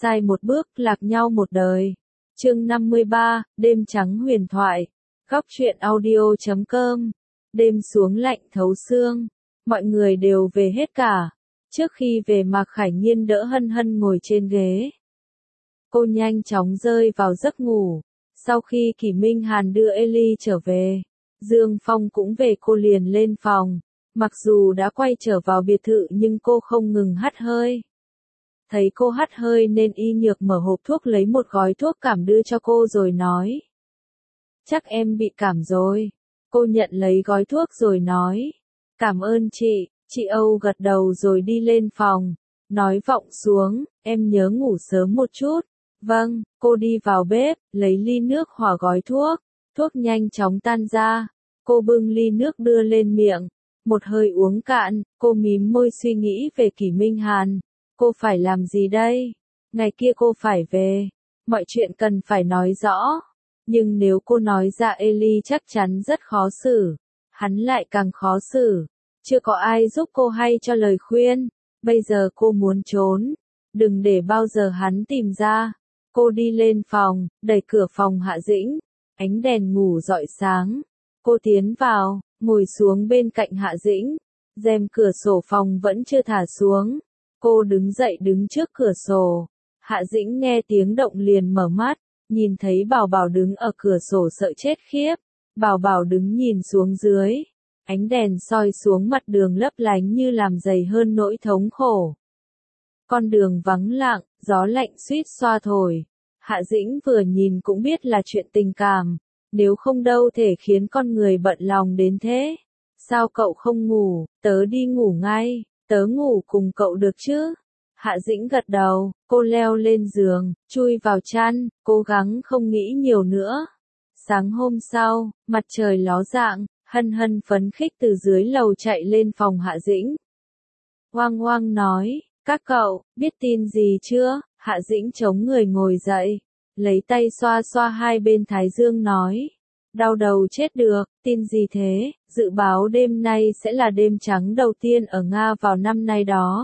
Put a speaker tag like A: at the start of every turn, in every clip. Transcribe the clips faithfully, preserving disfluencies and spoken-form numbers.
A: sai một bước, lạc nhau một đời. Chương năm mươi ba, đêm trắng huyền thoại. Góc truyện audio chấm com. Đêm xuống lạnh thấu xương, mọi người đều về hết cả. Trước khi về Mạc Khải Nhiên đỡ Hân Hân ngồi trên ghế. Cô nhanh chóng rơi vào giấc ngủ. Sau khi Kỷ Minh Hàn đưa Ellie trở về, Dương Phong cũng về, cô liền lên phòng. Mặc dù đã quay trở vào biệt thự nhưng cô không ngừng hắt hơi. Thấy cô hắt hơi nên Y Nhược mở hộp thuốc lấy một gói thuốc cảm đưa cho cô rồi nói. Chắc em bị cảm rồi. Cô nhận lấy gói thuốc rồi nói. Cảm ơn chị. Chị Âu gật đầu rồi đi lên phòng. Nói vọng xuống, em nhớ ngủ sớm một chút. Vâng, cô đi vào bếp, lấy ly nước hòa gói thuốc. Thuốc nhanh chóng tan ra. Cô bưng ly nước đưa lên miệng. Một hơi uống cạn, cô mím môi suy nghĩ về Kỷ Minh Hàn. Cô phải làm gì đây? Ngày kia cô phải về. Mọi chuyện cần phải nói rõ. Nhưng nếu cô nói ra Ellie chắc chắn rất khó xử. Hắn lại càng khó xử. Chưa có ai giúp cô hay cho lời khuyên. Bây giờ cô muốn trốn. Đừng để bao giờ hắn tìm ra. Cô đi lên phòng, đẩy cửa phòng Hạ Dĩnh. Ánh đèn ngủ rọi sáng. Cô tiến vào, ngồi xuống bên cạnh Hạ Dĩnh. Rèm cửa sổ phòng vẫn chưa thả xuống. Cô đứng dậy đứng trước cửa sổ. Hạ Dĩnh nghe tiếng động liền mở mắt, nhìn thấy Bảo Bảo đứng ở cửa sổ sợ chết khiếp. Bảo Bảo đứng nhìn xuống dưới. Ánh đèn soi xuống mặt đường lấp lánh như làm dày hơn nỗi thống khổ. Con đường vắng lặng, gió lạnh suýt xoa thổi. Hạ Dĩnh vừa nhìn cũng biết là chuyện tình cảm. Nếu không đâu thể khiến con người bận lòng đến thế. Sao cậu không ngủ, tớ đi ngủ ngay. Tớ ngủ cùng cậu được chứ? Hạ Dĩnh gật đầu, cô leo lên giường, chui vào chăn, cố gắng không nghĩ nhiều nữa. Sáng hôm sau, mặt trời ló dạng, Hân Hân phấn khích từ dưới lầu chạy lên phòng Hạ Dĩnh. Oang oang nói, các cậu, biết tin gì chưa? Hạ Dĩnh chống người ngồi dậy, lấy tay xoa xoa hai bên thái dương nói. Đau đầu chết được, tin gì thế? Dự báo đêm nay sẽ là đêm trắng đầu tiên ở Nga vào năm nay đó.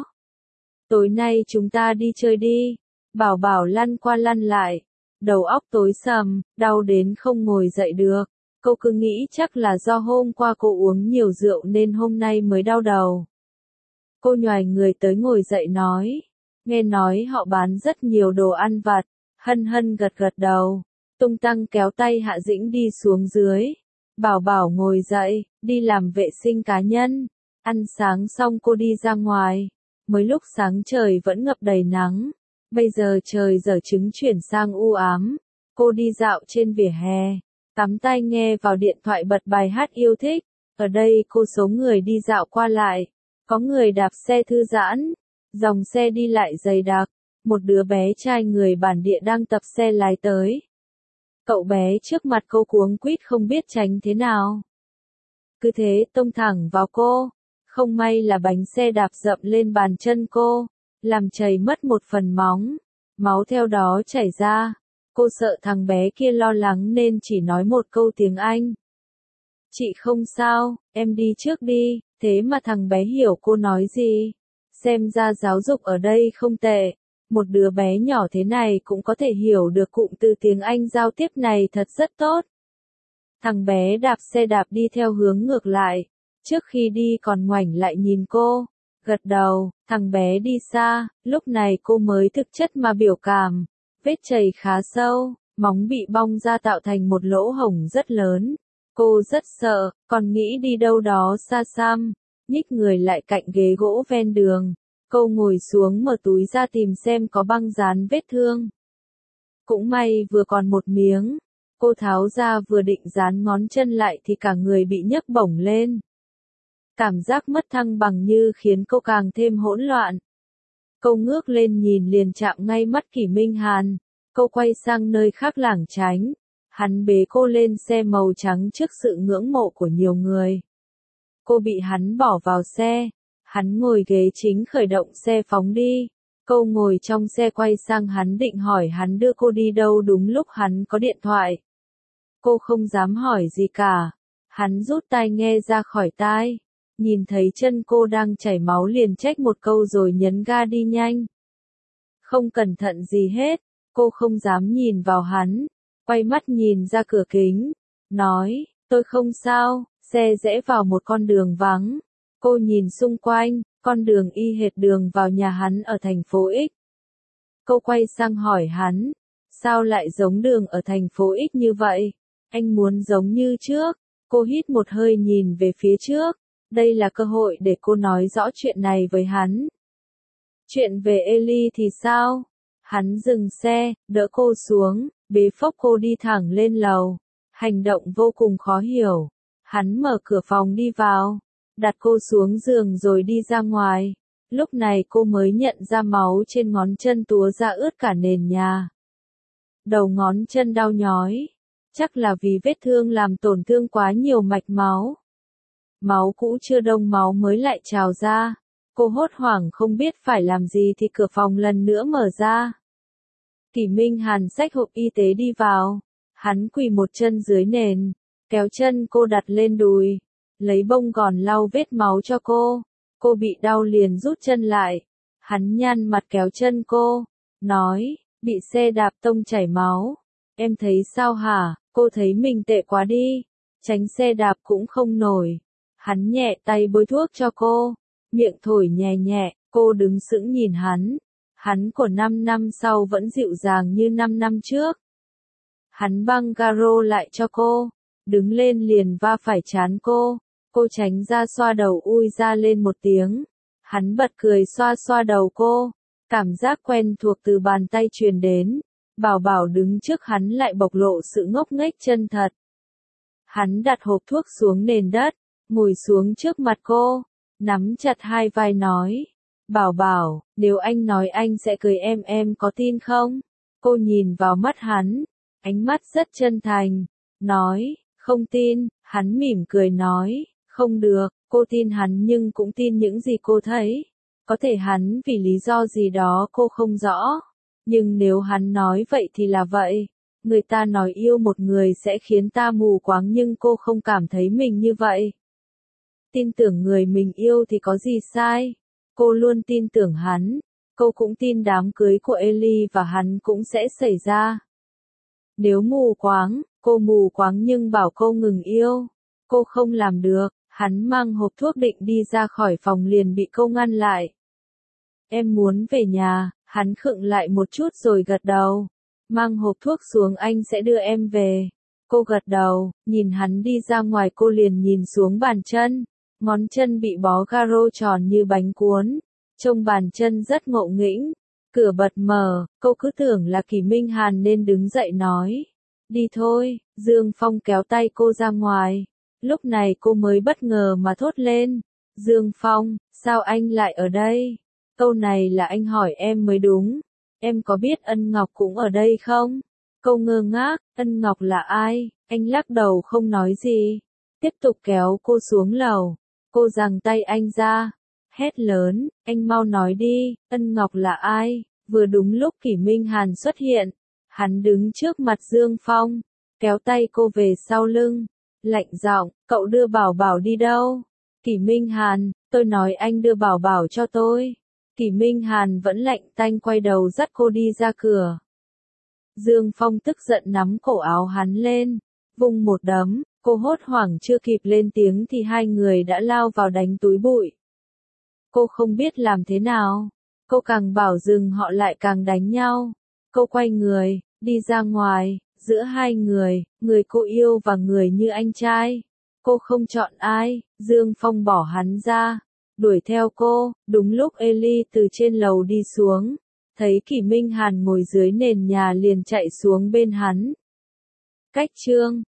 A: Tối nay chúng ta đi chơi đi. Bảo Bảo lăn qua lăn lại. Đầu óc tối sầm, đau đến không ngồi dậy được. Cô cứ nghĩ chắc là do hôm qua cô uống nhiều rượu nên hôm nay mới đau đầu. Cô nhoài người tới ngồi dậy nói. Nghe nói họ bán rất nhiều đồ ăn vặt. Hân Hân gật gật đầu. Tung tăng kéo tay Hạ Dĩnh đi xuống dưới. Bảo Bảo ngồi dậy, đi làm vệ sinh cá nhân. Ăn sáng xong cô đi ra ngoài. Mới lúc sáng trời vẫn ngập đầy nắng. Bây giờ trời dở chứng chuyển sang u ám. Cô đi dạo trên vỉa hè. Cắm tai nghe vào điện thoại bật bài hát yêu thích. Ở đây cô số người đi dạo qua lại. Có người đạp xe thư giãn. Dòng xe đi lại dày đặc. Một đứa bé trai người bản địa đang tập xe lái tới. Cậu bé trước mặt cô cuống quýt không biết tránh thế nào. Cứ thế tông thẳng vào cô. Không may là bánh xe đạp dậm lên bàn chân cô. Làm chảy mất một phần móng. Máu theo đó chảy ra. Cô sợ thằng bé kia lo lắng nên chỉ nói một câu tiếng Anh. Chị không sao, em đi trước đi. Thế mà thằng bé hiểu cô nói gì. Xem ra giáo dục ở đây không tệ. Một đứa bé nhỏ thế này cũng có thể hiểu được cụm từ tiếng Anh giao tiếp này thật rất tốt. Thằng bé đạp xe đạp đi theo hướng ngược lại. Trước khi đi còn ngoảnh lại nhìn cô. Gật đầu, thằng bé đi xa, lúc này cô mới thực chất mà biểu cảm. Vết chảy khá sâu, móng bị bong ra tạo thành một lỗ hổng rất lớn. Cô rất sợ, còn nghĩ đi đâu đó xa xăm. Nhích người lại cạnh ghế gỗ ven đường. Cô ngồi xuống mở túi ra tìm xem có băng dán vết thương. Cũng may vừa còn một miếng. Cô tháo ra vừa định dán ngón chân lại thì cả người bị nhấc bổng lên. Cảm giác mất thăng bằng như khiến cô càng thêm hỗn loạn. Cô ngước lên nhìn liền chạm ngay mắt Kỷ Minh Hàn. Cô quay sang nơi khác lảng tránh. Hắn bế cô lên xe màu trắng trước sự ngưỡng mộ của nhiều người. Cô bị hắn bỏ vào xe. Hắn ngồi ghế chính khởi động xe phóng đi. Cô ngồi trong xe quay sang hắn định hỏi hắn đưa cô đi đâu đúng lúc hắn có điện thoại. Cô không dám hỏi gì cả. Hắn rút tai nghe ra khỏi tai. Nhìn thấy chân cô đang chảy máu liền trách một câu rồi nhấn ga đi nhanh. Không cẩn thận gì hết, cô không dám nhìn vào hắn, quay mắt nhìn ra cửa kính, nói, tôi không sao, xe rẽ vào một con đường vắng. Cô nhìn xung quanh, con đường y hệt đường vào nhà hắn ở thành phố X. Cô quay sang hỏi hắn, sao lại giống đường ở thành phố X như vậy? Anh muốn giống như trước. Cô hít một hơi nhìn về phía trước. Đây là cơ hội để cô nói rõ chuyện này với hắn. Chuyện về Ellie thì sao? Hắn dừng xe, đỡ cô xuống, bế phốc cô đi thẳng lên lầu. Hành động vô cùng khó hiểu. Hắn mở cửa phòng đi vào, đặt cô xuống giường rồi đi ra ngoài. Lúc này cô mới nhận ra máu trên ngón chân túa ra ướt cả nền nhà. Đầu ngón chân đau nhói. Chắc là vì vết thương làm tổn thương quá nhiều mạch máu. Máu cũ chưa đông máu mới lại trào ra. Cô hốt hoảng không biết phải làm gì thì cửa phòng lần nữa mở ra. Kỷ Minh Hàn xách hộp y tế đi vào. Hắn quỳ một chân dưới nền, kéo chân cô đặt lên đùi, lấy bông gòn lau vết máu cho cô. Cô bị đau liền rút chân lại. Hắn nhăn mặt kéo chân cô, nói, bị xe đạp tông chảy máu. Em thấy sao hả? Cô thấy mình tệ quá đi, tránh xe đạp cũng không nổi. Hắn nhẹ tay bôi thuốc cho cô, miệng thổi nhẹ nhẹ, cô đứng sững nhìn hắn. Hắn của năm năm sau vẫn dịu dàng như năm năm trước. Hắn băng caro lại cho cô, đứng lên liền va phải trán cô. Cô tránh ra xoa đầu ui ra lên một tiếng. Hắn bật cười xoa xoa đầu cô. Cảm giác quen thuộc từ bàn tay truyền đến. Bảo Bảo đứng trước hắn lại bộc lộ sự ngốc nghếch chân thật. Hắn đặt hộp thuốc xuống nền đất, ngồi xuống trước mặt cô, nắm chặt hai vai nói. Bảo Bảo, nếu anh nói anh sẽ cưới em em có tin không? Cô nhìn vào mắt hắn, ánh mắt rất chân thành, nói, không tin. Hắn mỉm cười nói, không được. Cô tin hắn nhưng cũng tin những gì cô thấy. Có thể hắn vì lý do gì đó cô không rõ. Nhưng nếu hắn nói vậy thì là vậy. Người ta nói yêu một người sẽ khiến ta mù quáng nhưng cô không cảm thấy mình như vậy. Tin tưởng người mình yêu thì có gì sai. Cô luôn tin tưởng hắn. Cô cũng tin đám cưới của Ellie và hắn cũng sẽ xảy ra. Nếu mù quáng, cô mù quáng nhưng bảo cô ngừng yêu. Cô không làm được. Hắn mang hộp thuốc định đi ra khỏi phòng liền bị cô ngăn lại. Em muốn về nhà. Hắn khựng lại một chút rồi gật đầu. Mang hộp thuốc xuống anh sẽ đưa em về. Cô gật đầu, nhìn hắn đi ra ngoài cô liền nhìn xuống bàn chân. Ngón chân bị bó garo tròn như bánh cuốn. Trông bàn chân rất ngộ nghĩnh. Cửa bật mở, cô cứ tưởng là Kỷ Minh Hàn nên đứng dậy nói. Đi thôi, Dương Phong kéo tay cô ra ngoài. Lúc này cô mới bất ngờ mà thốt lên. Dương Phong, sao anh lại ở đây? Câu này là anh hỏi em mới đúng. Em có biết Ân Ngọc cũng ở đây không? Cô ngơ ngác, Ân Ngọc là ai? Anh lắc đầu không nói gì. Tiếp tục kéo cô xuống lầu. Cô giằng tay anh ra. Hét lớn, anh mau nói đi, Ân Ngọc là ai? Vừa đúng lúc Kỷ Minh Hàn xuất hiện. Hắn đứng trước mặt Dương Phong. Kéo tay cô về sau lưng. Lạnh giọng, cậu đưa Bảo Bảo đi đâu? Kỷ Minh Hàn, tôi nói anh đưa Bảo Bảo cho tôi. Kỷ Minh Hàn vẫn lạnh tanh quay đầu dắt cô đi ra cửa. Dương Phong tức giận nắm cổ áo hắn lên, vung một đấm, cô hốt hoảng chưa kịp lên tiếng thì hai người đã lao vào đánh túi bụi. Cô không biết làm thế nào, cô càng bảo dừng họ lại càng đánh nhau. Cô quay người, đi ra ngoài, giữa hai người, người cô yêu và người như anh trai. Cô không chọn ai, Dương Phong bỏ hắn ra. Đuổi theo cô, đúng lúc Ellie từ trên lầu đi xuống, thấy Kỷ Minh Hàn ngồi dưới nền nhà liền chạy xuống bên hắn. Cách chương